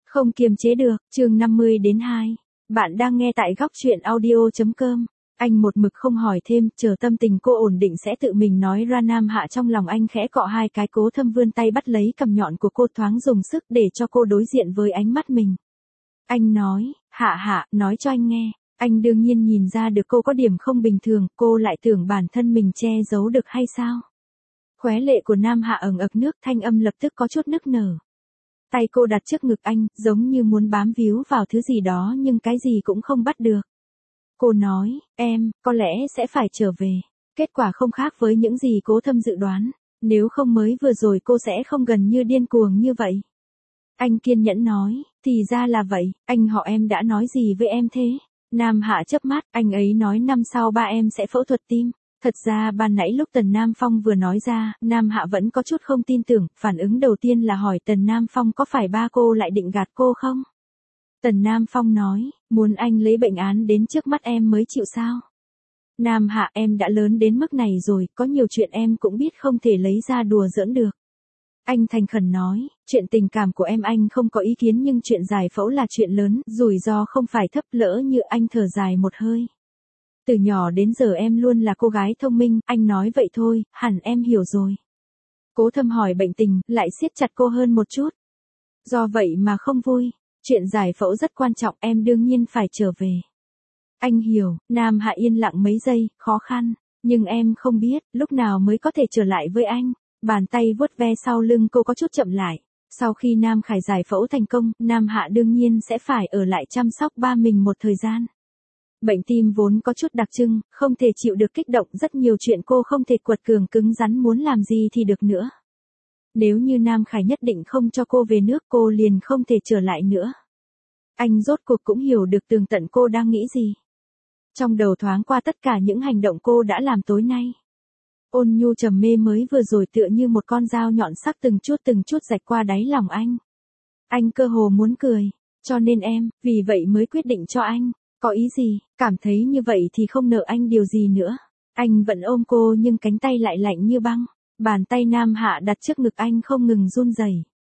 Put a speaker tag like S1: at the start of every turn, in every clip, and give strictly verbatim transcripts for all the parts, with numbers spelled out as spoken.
S1: Không kiềm chế được, chương năm mươi đến hai. Bạn đang nghe tại góc truyện audio.com. Anh một mực không hỏi thêm, chờ tâm tình cô ổn định sẽ tự mình nói ra. Nam Hạ trong lòng anh khẽ cọ hai cái, Cố Thâm vươn tay bắt lấy cằm nhọn của cô, thoáng dùng sức để cho cô đối diện với ánh mắt mình. Anh nói, Hạ Hạ, nói cho anh nghe. Anh đương nhiên nhìn ra được cô có điểm không bình thường, cô lại tưởng bản thân mình che giấu được hay sao? Khóe lệ của Nam Hạ ẩn ực nước, thanh âm lập tức có chút nức nở. Tay cô đặt trước ngực anh, giống như muốn bám víu vào thứ gì đó nhưng cái gì cũng không bắt được. Cô nói, em, có lẽ sẽ phải trở về. Kết quả không khác với những gì Cố Thâm dự đoán. Nếu không mới vừa rồi cô sẽ không gần như điên cuồng như vậy. Anh kiên nhẫn nói, thì ra là vậy, anh họ em đã nói gì với em thế? Nam Hạ chớp mắt, anh ấy nói năm sau ba em sẽ phẫu thuật tim. Thật ra ban nãy lúc Tần Nam Phong vừa nói ra, Nam Hạ vẫn có chút không tin tưởng, phản ứng đầu tiên là hỏi Tần Nam Phong có phải ba cô lại định gạt cô không? Tần Nam Phong nói, muốn anh lấy bệnh án đến trước mắt em mới chịu sao? Nam Hạ, em đã lớn đến mức này rồi, có nhiều chuyện em cũng biết không thể lấy ra đùa giỡn được. Anh thành khẩn nói, chuyện tình cảm của em anh không có ý kiến nhưng chuyện giải phẫu là chuyện lớn, rủi ro không phải thấp. Lỡ như anh thở dài một hơi. Từ nhỏ đến giờ em luôn là cô gái thông minh, anh nói vậy thôi, hẳn em hiểu rồi. Cố Thâm hỏi bệnh tình, lại siết chặt cô hơn một chút. Do vậy mà không vui, chuyện giải phẫu rất quan trọng, em đương nhiên phải trở về. Anh hiểu, Nam Hạ yên lặng mấy giây, khó khăn, nhưng em không biết, lúc nào mới có thể trở lại với anh. Bàn tay vuốt ve sau lưng cô có chút chậm lại. Sau khi Nam Khải giải phẫu thành công, Nam Hạ đương nhiên sẽ phải ở lại chăm sóc ba mình một thời gian. Bệnh tim vốn có chút đặc trưng, không thể chịu được kích động, rất nhiều chuyện cô không thể quật cường cứng rắn, muốn làm gì thì được nữa. Nếu như Nam Khải nhất định không cho cô về nước, cô liền không thể trở lại nữa. Anh rốt cuộc cũng hiểu được tường tận cô đang nghĩ gì. Trong đầu thoáng qua tất cả những hành động cô đã làm tối nay. Ôn nhu trầm mê mới vừa rồi tựa như một con dao nhọn sắc từng chút từng chút rạch qua đáy lòng anh. Anh cơ hồ muốn cười, cho nên em, vì vậy mới quyết định cho anh. Có ý gì, cảm thấy như vậy thì không nợ anh điều gì nữa. Anh vẫn ôm cô nhưng cánh tay lại lạnh như băng. Bàn tay Nam Hạ đặt trước ngực anh không ngừng run rẩy.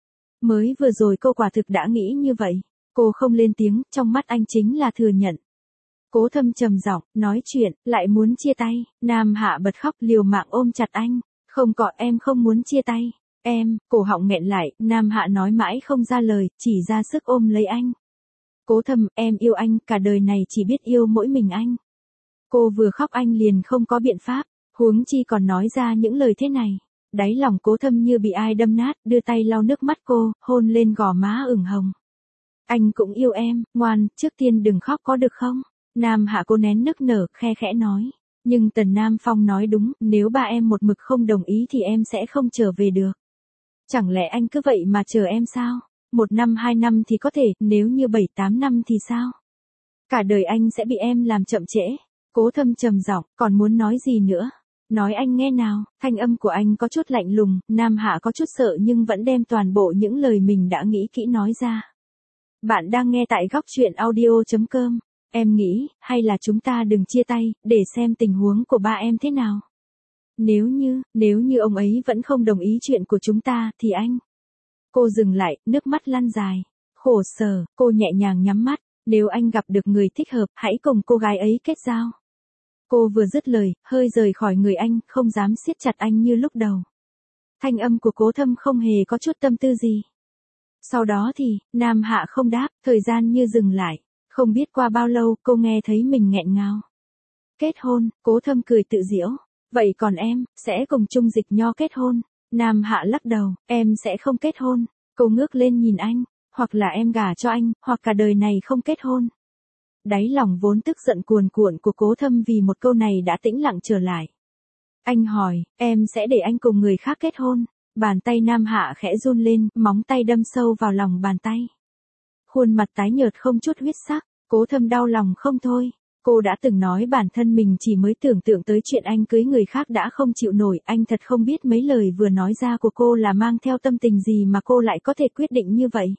S1: Mới vừa rồi cô quả thực đã nghĩ như vậy. Cô không lên tiếng, trong mắt anh chính là thừa nhận. Cố Thâm trầm giọng, nói chuyện, lại muốn chia tay. Nam Hạ bật khóc liều mạng ôm chặt anh. Không có, em không muốn chia tay. Em, cổ họng nghẹn lại, Nam Hạ nói mãi không ra lời, chỉ ra sức ôm lấy anh. Cố Thâm, em yêu anh, cả đời này chỉ biết yêu mỗi mình anh. Cô vừa khóc anh liền không có biện pháp, huống chi còn nói ra những lời thế này. Đáy lòng Cố Thâm như bị ai đâm nát, đưa tay lau nước mắt cô, hôn lên gò má ửng hồng. Anh cũng yêu em, ngoan, trước tiên đừng khóc có được không? Nam Hạ cô nén nức nở, khe khẽ nói. Nhưng Tần Nam Phong nói đúng, nếu ba em một mực không đồng ý thì em sẽ không trở về được. Chẳng lẽ anh cứ vậy mà chờ em sao? Một năm hai năm thì có thể, nếu như bảy tám năm thì sao? Cả đời anh sẽ bị em làm chậm trễ. Cố Thâm trầm giọng, còn muốn nói gì nữa? Nói anh nghe nào, thanh âm của anh có chút lạnh lùng, Nam Hạ có chút sợ nhưng vẫn đem toàn bộ những lời mình đã nghĩ kỹ nói ra. Bạn đang nghe tại góc truyện audio.com. Em nghĩ, hay là chúng ta đừng chia tay, để xem tình huống của ba em thế nào. Nếu như, nếu như ông ấy vẫn không đồng ý chuyện của chúng ta, thì anh... Cô dừng lại, nước mắt lăn dài. Khổ sở, cô nhẹ nhàng nhắm mắt. Nếu anh gặp được người thích hợp, hãy cùng cô gái ấy kết giao. Cô vừa dứt lời, hơi rời khỏi người anh, không dám siết chặt anh như lúc đầu. Thanh âm của Cố Thâm không hề có chút tâm tư gì. Sau đó thì, Nam Hạ không đáp, thời gian như dừng lại. Không biết qua bao lâu, cô nghe thấy mình nghẹn ngào. Kết hôn, Cố Thâm cười tự giễu. Vậy còn em, sẽ cùng Trung Dịch Nho kết hôn? Nam Hạ lắc đầu, em sẽ không kết hôn. Cô ngước lên nhìn anh, hoặc là em gả cho anh, hoặc cả đời này không kết hôn. Đáy lòng vốn tức giận cuồn cuộn của Cố Thâm vì một câu này đã tĩnh lặng trở lại. Anh hỏi, em sẽ để anh cùng người khác kết hôn? Bàn tay Nam Hạ khẽ run lên, móng tay đâm sâu vào lòng bàn tay. Khuôn mặt tái nhợt không chút huyết sắc, Cố Thâm đau lòng không thôi. Cô đã từng nói bản thân mình chỉ mới tưởng tượng tới chuyện anh cưới người khác đã không chịu nổi, anh thật không biết mấy lời vừa nói ra của cô là mang theo tâm tình gì mà cô lại có thể quyết định như vậy.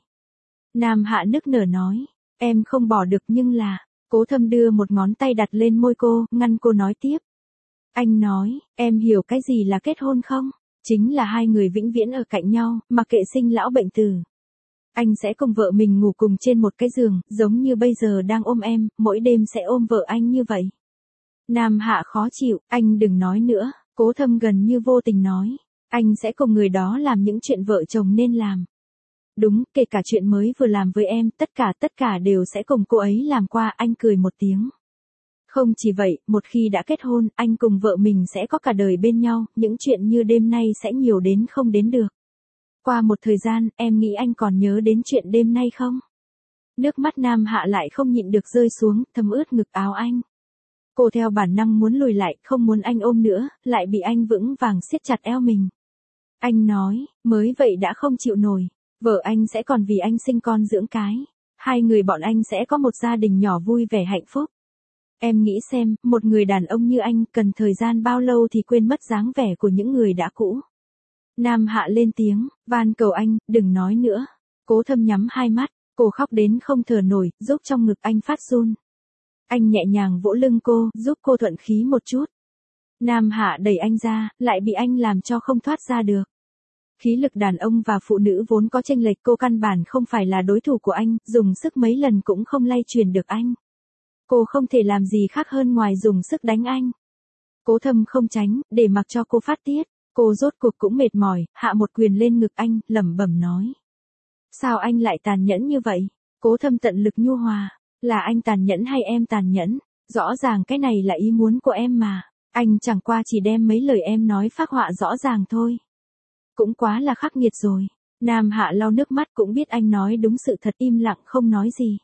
S1: Nam Hạ nức nở nói, em không bỏ được nhưng là, Cố Thâm đưa một ngón tay đặt lên môi cô, ngăn cô nói tiếp. Anh nói, em hiểu cái gì là kết hôn không? Chính là hai người vĩnh viễn ở cạnh nhau, mặc kệ sinh lão bệnh tử. Anh sẽ cùng vợ mình ngủ cùng trên một cái giường, giống như bây giờ đang ôm em, mỗi đêm sẽ ôm vợ anh như vậy. Nam Hạ khó chịu, anh đừng nói nữa, Cố Thâm gần như vô tình nói. Anh sẽ cùng người đó làm những chuyện vợ chồng nên làm. Đúng, kể cả chuyện mới vừa làm với em, tất cả tất cả đều sẽ cùng cô ấy làm qua, anh cười một tiếng. Không chỉ vậy, một khi đã kết hôn, anh cùng vợ mình sẽ có cả đời bên nhau, những chuyện như đêm nay sẽ nhiều đến không đến được. Qua một thời gian, em nghĩ anh còn nhớ đến chuyện đêm nay không? Nước mắt Nam Hạ lại không nhịn được rơi xuống, thấm ướt ngực áo anh. Cô theo bản năng muốn lùi lại, không muốn anh ôm nữa, lại bị anh vững vàng siết chặt eo mình. Anh nói, mới vậy đã không chịu nổi, vợ anh sẽ còn vì anh sinh con dưỡng cái. Hai người bọn anh sẽ có một gia đình nhỏ vui vẻ hạnh phúc. Em nghĩ xem, một người đàn ông như anh cần thời gian bao lâu thì quên mất dáng vẻ của những người đã cũ. Nam Hạ lên tiếng, van cầu anh, đừng nói nữa. Cố Thâm nhắm hai mắt, cô khóc đến không thở nổi, giúp trong ngực anh phát run. Anh nhẹ nhàng vỗ lưng cô, giúp cô thuận khí một chút. Nam Hạ đẩy anh ra, lại bị anh làm cho không thoát ra được. Khí lực đàn ông và phụ nữ vốn có chênh lệch, cô căn bản không phải là đối thủ của anh, dùng sức mấy lần cũng không lay truyền được anh. Cô không thể làm gì khác hơn ngoài dùng sức đánh anh. Cố Thâm không tránh, để mặc cho cô phát tiết. Cô rốt cuộc cũng mệt mỏi, hạ một quyền lên ngực anh, lẩm bẩm nói. Sao anh lại tàn nhẫn như vậy? Cố Thâm tận lực nhu hòa. Là anh tàn nhẫn hay em tàn nhẫn? Rõ ràng cái này là ý muốn của em mà. Anh chẳng qua chỉ đem mấy lời em nói phác họa rõ ràng thôi. Cũng quá là khắc nghiệt rồi. Nam Hạ lau nước mắt cũng biết anh nói đúng sự thật, im lặng không nói gì.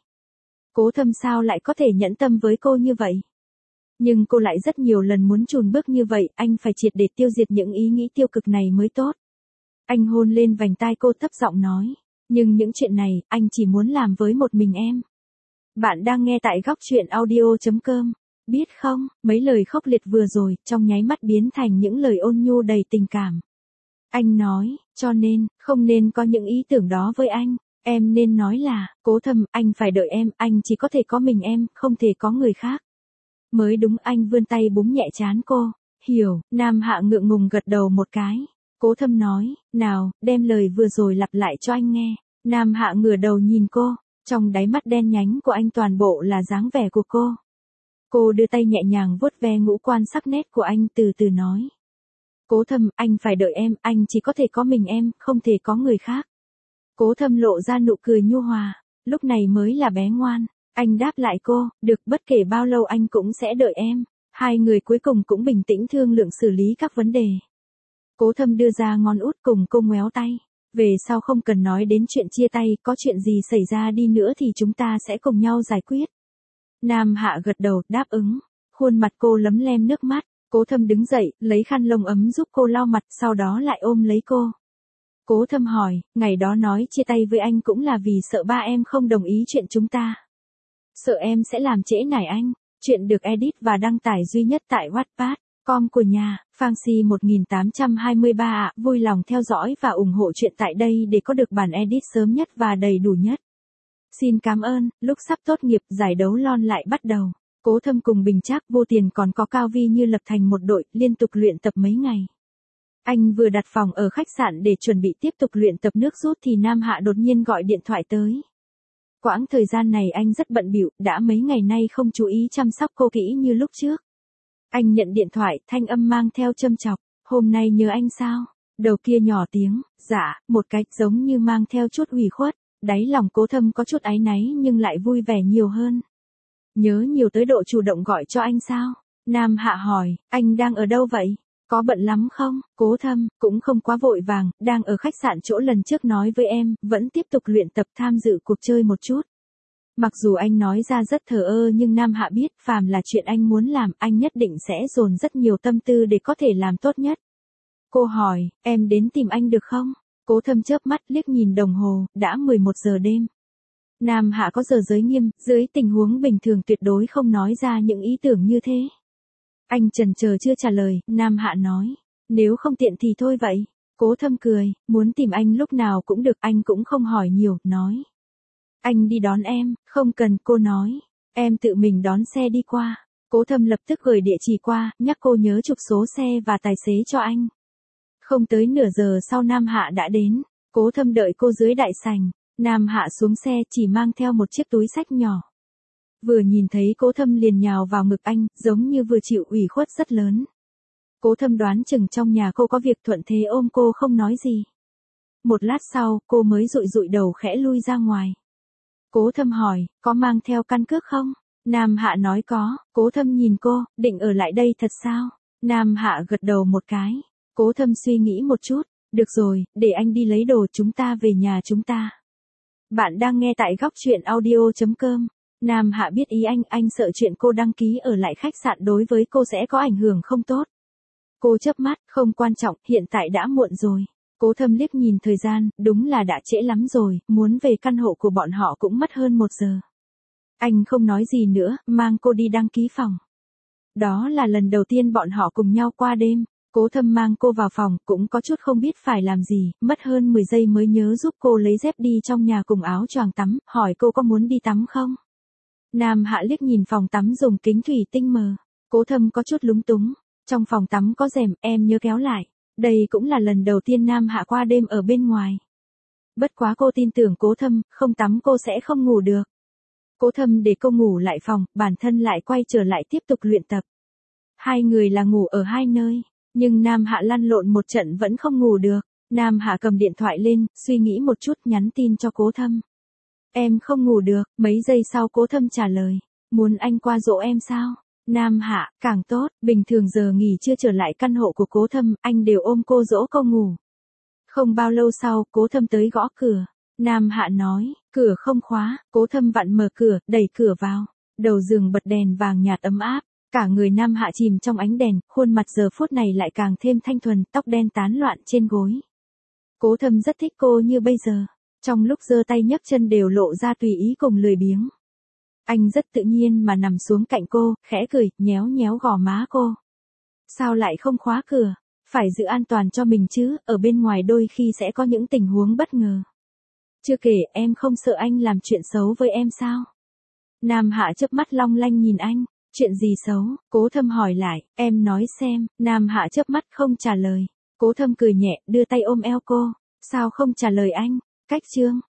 S1: Cố Thâm sao lại có thể nhẫn tâm với cô như vậy? Nhưng cô lại rất nhiều lần muốn chùn bước như vậy, anh phải triệt để tiêu diệt những ý nghĩ tiêu cực này mới tốt. Anh hôn lên vành tai cô thấp giọng nói, nhưng những chuyện này, anh chỉ muốn làm với một mình em. Bạn đang nghe tại góc truyện audio chấm com. Biết không, mấy lời khốc liệt vừa rồi, trong nháy mắt biến thành những lời ôn nhu đầy tình cảm. Anh nói, cho nên, không nên có những ý tưởng đó với anh. Em nên nói là, Cố Thâm, anh phải đợi em, anh chỉ có thể có mình em, không thể có người khác. Mới đúng, anh vươn tay búng nhẹ trán cô. Hiểu, Nam Hạ ngượng ngùng gật đầu một cái. Cố Thâm nói, nào, đem lời vừa rồi lặp lại cho anh nghe. Nam Hạ ngửa đầu nhìn cô, trong đáy mắt đen nhánh của anh toàn bộ là dáng vẻ của cô. Cô đưa tay nhẹ nhàng vuốt ve ngũ quan sắc nét của anh, từ từ nói. Cố Thâm, anh phải đợi em, anh chỉ có thể có mình em, không thể có người khác. Cố Thâm lộ ra nụ cười nhu hòa, lúc này mới là bé ngoan. Anh đáp lại cô, được, bất kể bao lâu anh cũng sẽ đợi em. Hai người cuối cùng cũng bình tĩnh thương lượng xử lý các vấn đề. Cố Thâm đưa ra ngón út cùng cô ngoéo tay. Về sau không cần nói đến chuyện chia tay, có chuyện gì xảy ra đi nữa thì chúng ta sẽ cùng nhau giải quyết. Nam Hạ gật đầu, đáp ứng. Khuôn mặt cô lấm lem nước mắt. Cố Thâm đứng dậy, lấy khăn lông ấm giúp cô lau mặt, sau đó lại ôm lấy cô. Cố Thâm hỏi, ngày đó nói chia tay với anh cũng là vì sợ ba em không đồng ý chuyện chúng ta. Sợ em sẽ làm trễ nải anh. Chuyện được edit và đăng tải duy nhất tại wattpad chấm com của nhà, Fancy một nghìn tám trăm hai mươi ba ạ, vui lòng theo dõi và ủng hộ chuyện tại đây để có được bản edit sớm nhất và đầy đủ nhất. Xin cảm ơn, lúc sắp tốt nghiệp, giải đấu lon lại bắt đầu. Cố Thâm cùng Bình Trác, Vô Tiền còn có Cao Vi như lập thành một đội, liên tục luyện tập mấy ngày. Anh vừa đặt phòng ở khách sạn để chuẩn bị tiếp tục luyện tập nước rút thì Nam Hạ đột nhiên gọi điện thoại tới. Quãng thời gian này anh rất bận bịu, đã mấy ngày nay không chú ý chăm sóc cô kỹ như lúc trước. Anh nhận điện thoại, thanh âm mang theo châm chọc, hôm nay nhớ anh sao? Đầu kia nhỏ tiếng, dạ, một cái, giống như mang theo chút ủy khuất, đáy lòng Cố Thâm có chút áy náy nhưng lại vui vẻ nhiều hơn. Nhớ nhiều tới độ chủ động gọi cho anh sao? Nam Hạ hỏi, anh đang ở đâu vậy? Có bận lắm không? Cố Thâm, cũng không quá vội vàng, đang ở khách sạn chỗ lần trước nói với em, vẫn tiếp tục luyện tập tham dự cuộc chơi một chút. Mặc dù anh nói ra rất thờ ơ nhưng Nam Hạ biết, phàm là chuyện anh muốn làm, anh nhất định sẽ dồn rất nhiều tâm tư để có thể làm tốt nhất. Cô hỏi, em đến tìm anh được không? Cố Thâm chớp mắt liếc nhìn đồng hồ, đã mười một giờ đêm. Nam Hạ có giờ giới nghiêm, dưới tình huống bình thường tuyệt đối không nói ra những ý tưởng như thế. Anh chần chờ chưa trả lời, Nam Hạ nói, nếu không tiện thì thôi vậy. Cố Thâm cười, muốn tìm anh lúc nào cũng được, anh cũng không hỏi nhiều, nói. Anh đi đón em, không cần, cô nói, em tự mình đón xe đi qua. Cố Thâm lập tức gửi địa chỉ qua, nhắc cô nhớ chụp số xe và tài xế cho anh. Không tới nửa giờ sau Nam Hạ đã đến, Cố Thâm đợi cô dưới đại sảnh. Nam Hạ xuống xe chỉ mang theo một chiếc túi xách nhỏ. Vừa nhìn thấy Cố Thâm liền nhào vào ngực anh, giống như vừa chịu ủy khuất rất lớn. Cố Thâm đoán chừng trong nhà cô có việc thuận thế ôm cô không nói gì. Một lát sau, cô mới dụi dụi đầu khẽ lui ra ngoài. Cố Thâm hỏi, có mang theo căn cước không? Nam Hạ nói có. Cố Thâm nhìn cô, định ở lại đây thật sao? Nam Hạ gật đầu một cái. Cố Thâm suy nghĩ một chút, được rồi, để anh đi lấy đồ, chúng ta về nhà chúng ta. Bạn đang nghe tại góc truyện audio chấm com. Nam Hạ biết ý anh, anh sợ chuyện cô đăng ký ở lại khách sạn đối với cô sẽ có ảnh hưởng không tốt. Cô chớp mắt, không quan trọng, hiện tại đã muộn rồi. Cố Thâm liếc nhìn thời gian, đúng là đã trễ lắm rồi, muốn về căn hộ của bọn họ cũng mất hơn một giờ. Anh không nói gì nữa, mang cô đi đăng ký phòng. Đó là lần đầu tiên bọn họ cùng nhau qua đêm. Cố Thâm mang cô vào phòng, cũng có chút không biết phải làm gì, mất hơn mười giây mới nhớ giúp cô lấy dép đi trong nhà cùng áo choàng tắm, hỏi cô có muốn đi tắm không? Nam Hạ liếc nhìn phòng tắm dùng kính thủy tinh mờ. Cố Thâm có chút lúng túng. Trong phòng tắm có rèm, em nhớ kéo lại. Đây cũng là lần đầu tiên Nam Hạ qua đêm ở bên ngoài. Bất quá cô tin tưởng Cố Thâm, không tắm cô sẽ không ngủ được. Cố Thâm để cô ngủ lại phòng, bản thân lại quay trở lại tiếp tục luyện tập. Hai người là ngủ ở hai nơi, nhưng Nam Hạ lăn lộn một trận vẫn không ngủ được. Nam Hạ cầm điện thoại lên, suy nghĩ một chút nhắn tin cho Cố Thâm. Em không ngủ được, mấy giây sau Cố Thâm trả lời. Muốn anh qua dỗ em sao? Nam Hạ, càng tốt, bình thường giờ nghỉ chưa trở lại căn hộ của Cố Thâm, anh đều ôm cô dỗ cô ngủ. Không bao lâu sau, Cố Thâm tới gõ cửa. Nam Hạ nói, cửa không khóa, Cố Thâm vặn mở cửa, đẩy cửa vào. Đầu giường bật đèn vàng nhạt ấm áp, cả người Nam Hạ chìm trong ánh đèn, khuôn mặt giờ phút này lại càng thêm thanh thuần, tóc đen tán loạn trên gối. Cố Thâm rất thích cô như bây giờ, trong lúc giơ tay nhấc chân đều lộ ra tùy ý cùng lười biếng. Anh rất tự nhiên mà nằm xuống cạnh cô, khẽ cười, nhéo nhéo gò má cô. Sao lại không khóa cửa? Phải giữ an toàn cho mình chứ, ở bên ngoài đôi khi sẽ có những tình huống bất ngờ. Chưa kể, em không sợ anh làm chuyện xấu với em sao? Nam Hạ chớp mắt long lanh nhìn anh. Chuyện gì xấu? Cố Thâm hỏi lại, em nói xem. Nam Hạ chớp mắt không trả lời. Cố Thâm cười nhẹ, đưa tay ôm eo cô. Sao không trả lời anh? Cách chương.